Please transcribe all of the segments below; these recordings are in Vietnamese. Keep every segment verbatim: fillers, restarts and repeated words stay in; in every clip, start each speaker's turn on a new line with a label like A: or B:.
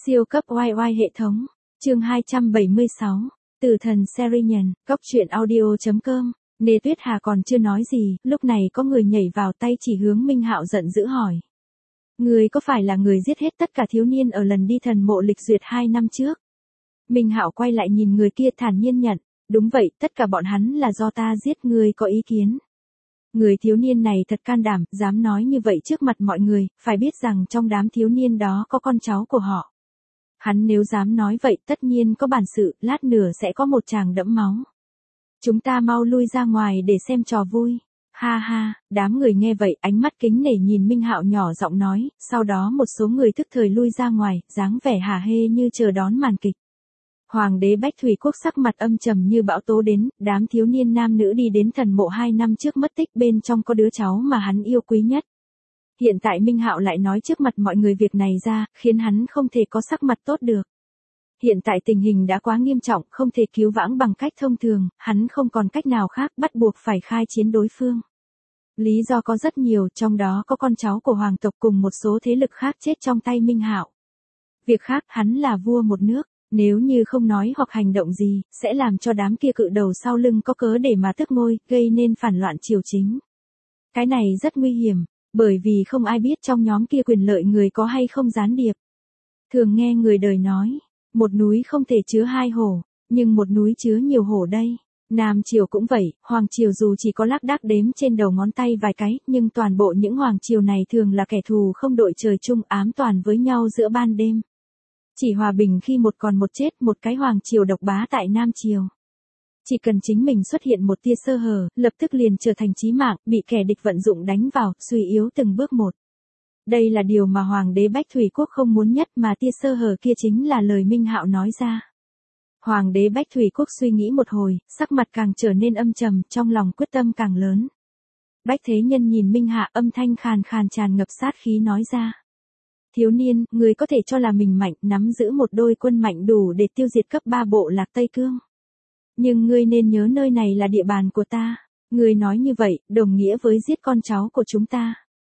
A: Siêu cấp oai oai hệ thống, chương hai trăm bảy mươi sáu, Tử thần Serial, Cốc truyện audio chấm com. Nê Tuyết Hà còn chưa nói gì, lúc này có người nhảy vào tay chỉ hướng Minh Hạo giận dữ hỏi. Người có phải là người giết hết tất cả thiếu niên ở lần đi thần mộ lịch duyệt hai năm trước? Minh Hạo quay lại nhìn người kia thản nhiên nhận, đúng vậy, tất cả bọn hắn là do ta giết, người có ý kiến? Người thiếu niên này thật can đảm, dám nói như vậy trước mặt mọi người, phải biết rằng trong đám thiếu niên đó có con cháu của họ. Hắn nếu dám nói vậy tất nhiên có bản sự, lát nữa sẽ có một tràng đẫm máu. Chúng ta mau lui ra ngoài để xem trò vui. Ha ha, đám người nghe vậy ánh mắt kính nể nhìn Minh Hạo nhỏ giọng nói, sau đó một số người thức thời lui ra ngoài, dáng vẻ hả hê như chờ đón màn kịch. Hoàng đế Bách Thủy Quốc sắc mặt âm trầm như bão tố đến, đám thiếu niên nam nữ đi đến thần mộ hai năm trước mất tích, bên trong có đứa cháu mà hắn yêu quý nhất. Hiện tại Minh Hạo lại nói trước mặt mọi người việc này ra, khiến hắn không thể có sắc mặt tốt được. Hiện tại tình hình đã quá nghiêm trọng, không thể cứu vãn bằng cách thông thường, hắn không còn cách nào khác, bắt buộc phải khai chiến đối phương. Lý do có rất nhiều, trong đó có con cháu của hoàng tộc cùng một số thế lực khác chết trong tay Minh Hạo. Việc khác, hắn là vua một nước, nếu như không nói hoặc hành động gì, sẽ làm cho đám kia cự đầu sau lưng có cớ để mà tước ngôi, gây nên phản loạn triều chính. Cái này rất nguy hiểm, bởi vì không ai biết trong nhóm kia quyền lợi người có hay không gián điệp. Thường nghe người đời nói, một núi không thể chứa hai hổ, nhưng một núi chứa nhiều hổ đây. Nam triều cũng vậy, hoàng triều dù chỉ có lác đác đếm trên đầu ngón tay vài cái, nhưng toàn bộ những hoàng triều này thường là kẻ thù không đội trời chung, ám toàn với nhau giữa ban đêm. Chỉ hòa bình khi một còn một chết, một cái hoàng triều độc bá tại Nam triều. Chỉ cần chính mình xuất hiện một tia sơ hở, lập tức liền trở thành chí mạng, bị kẻ địch vận dụng đánh vào, suy yếu từng bước một. Đây là điều mà Hoàng đế Bách Thủy Quốc không muốn nhất, mà tia sơ hở kia chính là lời Minh Hạo nói ra. Hoàng đế Bách Thủy Quốc suy nghĩ một hồi, sắc mặt càng trở nên âm trầm, trong lòng quyết tâm càng lớn. Bách Thế Nhân nhìn Minh Hạ, âm thanh khàn khàn tràn ngập sát khí nói ra. Thiếu niên, người có thể cho là mình mạnh, nắm giữ một đôi quân mạnh đủ để tiêu diệt cấp ba bộ lạc Tây Cương. Nhưng ngươi nên nhớ nơi này là địa bàn của ta. Ngươi nói như vậy, đồng nghĩa với giết con cháu của chúng ta.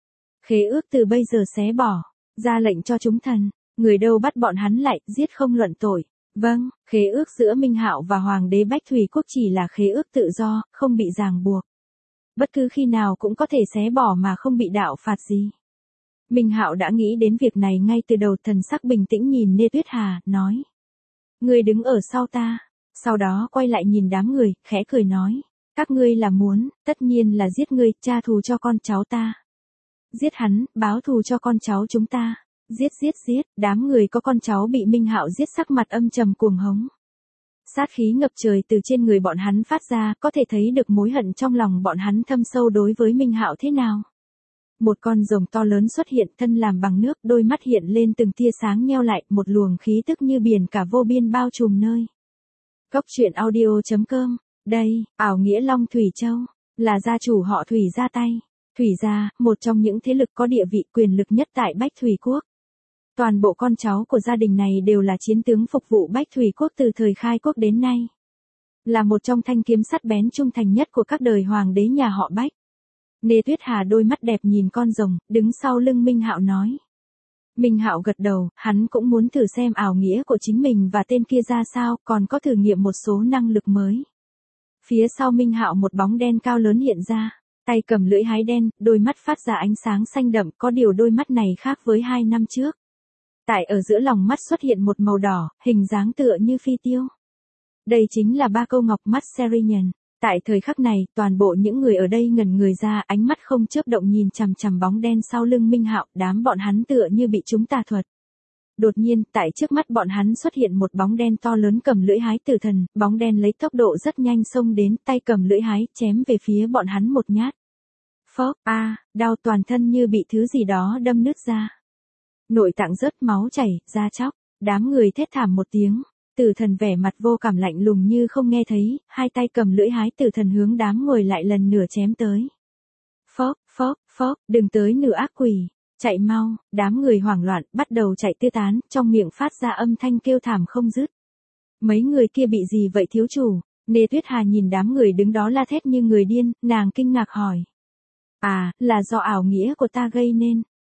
A: Khế ước từ bây giờ xé bỏ, ra lệnh cho chúng thần, người đâu bắt bọn hắn lại, giết không luận tội. Vâng, khế ước giữa Minh Hạo và Hoàng đế Bách Thủy Quốc chỉ là khế ước tự do, không bị ràng buộc. Bất cứ khi nào cũng có thể xé bỏ mà không bị đạo phạt gì. Minh Hạo đã nghĩ đến việc này ngay từ đầu, thần sắc bình tĩnh nhìn Nê Tuyết Hà, nói. Ngươi đứng ở sau ta, sau đó quay lại nhìn đám người, khẽ cười nói. Các ngươi là muốn, tất nhiên là giết ngươi, trả thù cho con cháu ta. Giết hắn, báo thù cho con cháu chúng ta. Giết giết giết, đám người có con cháu bị Minh Hạo giết sắc mặt âm trầm cuồng hống. Sát khí ngập trời từ trên người bọn hắn phát ra, có thể thấy được mối hận trong lòng bọn hắn thâm sâu đối với Minh Hạo thế nào. Một con rồng to lớn xuất hiện, thân làm bằng nước, đôi mắt hiện lên từng tia sáng nheo lại, một luồng khí tức như biển cả vô biên bao trùm nơi. Cốc truyện audio chấm com, đây, ảo nghĩa Long Thủy Châu, là gia chủ họ Thủy ra tay. Thủy gia, một trong những thế lực có địa vị quyền lực nhất tại Bách Thủy Quốc. Toàn bộ con cháu của gia đình này đều là chiến tướng phục vụ Bách Thủy Quốc từ thời khai quốc đến nay. Là một trong thanh kiếm sắt bén trung thành nhất của các đời hoàng đế nhà họ Bách. Nê Tuyết Hà đôi mắt đẹp nhìn con rồng, đứng sau lưng Minh Hạo nói. Minh Hạo gật đầu, hắn cũng muốn thử xem ảo nghĩa của chính mình và tên kia ra sao, còn có thử nghiệm một số năng lực mới. Phía sau Minh Hạo một bóng đen cao lớn hiện ra, tay cầm lưỡi hái đen, đôi mắt phát ra ánh sáng xanh đậm, có điều đôi mắt này khác với hai năm trước. Tại ở giữa lòng mắt xuất hiện một màu đỏ, hình dáng tựa như phi tiêu. Đây chính là ba câu ngọc mắt Serial. Tại thời khắc này, toàn bộ những người ở đây ngẩn người ra, ánh mắt không chớp động nhìn chằm chằm bóng đen sau lưng Minh Hạo, đám bọn hắn tựa như bị chúng tà thuật. Đột nhiên, tại trước mắt bọn hắn xuất hiện một bóng đen to lớn cầm lưỡi hái tử thần, bóng đen lấy tốc độ rất nhanh xông đến, tay cầm lưỡi hái, chém về phía bọn hắn một nhát. Phốc, a, à, đau toàn thân như bị thứ gì đó đâm nứt ra. Nội tạng rớt máu chảy, da chóc, đám người thét thảm một tiếng. Tử thần vẻ mặt vô cảm lạnh lùng như không nghe thấy, hai tay cầm lưỡi hái tử thần hướng đám người lại lần nửa chém tới. Phốc, phốc, phốc, đừng tới nửa ác quỷ, chạy mau, đám người hoảng loạn, bắt đầu chạy tứ tán, trong miệng phát ra âm thanh kêu thảm không dứt. Mấy người kia bị gì vậy thiếu chủ? Nê Tuyết Hà nhìn đám người đứng đó la thét như người điên, nàng kinh ngạc hỏi. À, là do ảo nghĩa của ta gây nên.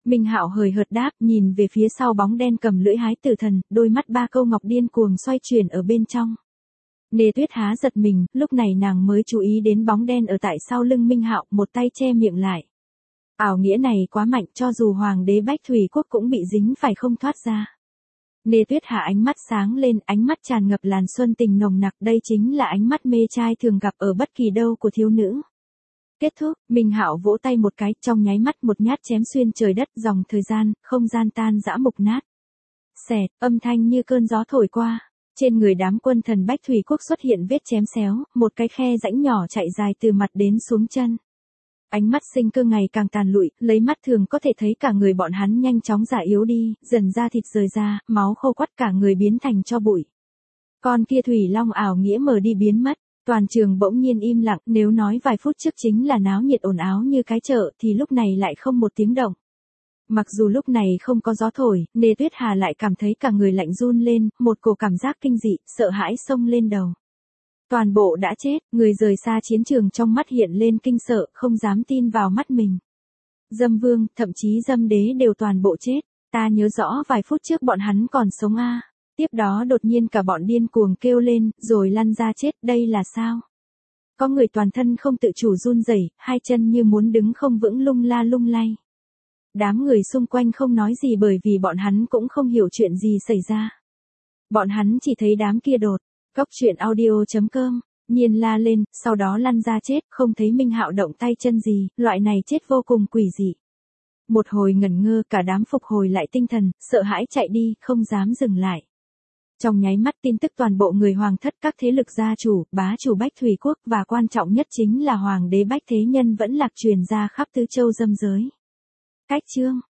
A: Minh Hạo hời hợt đáp, nhìn về phía sau bóng đen cầm lưỡi hái tử thần, đôi mắt ba câu ngọc điên cuồng xoay chuyển ở bên trong. Nề Tuyết há giật mình, lúc này nàng mới chú ý đến bóng đen ở tại sau lưng Minh Hạo, một tay che miệng lại. Ảo nghĩa này quá mạnh, cho dù hoàng đế Bách Thủy Quốc cũng bị dính phải không thoát ra. Nề Tuyết hạ ánh mắt sáng lên, ánh mắt tràn ngập làn xuân tình nồng nặc, đây chính là ánh mắt mê trai thường gặp ở bất kỳ đâu của thiếu nữ. Kết thúc, Minh Hạo vỗ tay một cái, trong nháy mắt một nhát chém xuyên trời đất, dòng thời gian, không gian tan rã mục nát. Xẹt, âm thanh như cơn gió thổi qua. Trên người đám quân thần Bách Thủy Quốc xuất hiện vết chém xéo, một cái khe rãnh nhỏ chạy dài từ mặt đến xuống chân. Ánh mắt sinh cơ ngày càng tàn lụi, lấy mắt thường có thể thấy cả người bọn hắn nhanh chóng già yếu đi, dần da thịt rời ra, máu khô quắt cả người biến thành tro bụi. Con kia thủy long ảo nghĩa mở đi biến mất, toàn trường bỗng nhiên im lặng, nếu nói vài phút trước chính là náo nhiệt ồn áo như cái chợ thì lúc này lại không một tiếng động. Mặc dù lúc này không có gió thổi, Nề Tuyết Hà lại cảm thấy cả người lạnh run lên, một cổ cảm giác kinh dị, sợ hãi xông lên đầu. Toàn bộ đã chết, người rời xa chiến trường trong mắt hiện lên kinh sợ, không dám tin vào mắt mình. Dâm vương, thậm chí dâm đế đều toàn bộ chết, ta nhớ rõ vài phút trước bọn hắn còn sống a. À. Tiếp đó đột nhiên cả bọn điên cuồng kêu lên, rồi lăn ra chết, đây là sao? Có người toàn thân không tự chủ run rẩy, hai chân như muốn đứng không vững lung la lung lay. Đám người xung quanh không nói gì bởi vì bọn hắn cũng không hiểu chuyện gì xảy ra. Bọn hắn chỉ thấy đám kia đột, góc truyện audio chấm com, nhiên la lên, sau đó lăn ra chết, không thấy Minh Hạo động tay chân gì, loại này chết vô cùng quỷ dị. Một hồi ngẩn ngơ, cả đám phục hồi lại tinh thần, sợ hãi chạy đi, không dám dừng lại. Trong nháy mắt tin tức toàn bộ người hoàng thất, các thế lực gia chủ, bá chủ Bách Thủy Quốc và quan trọng nhất chính là hoàng đế Bách Thế Nhân vẫn lạc truyền ra khắp tứ châu dâm giới. Cách chương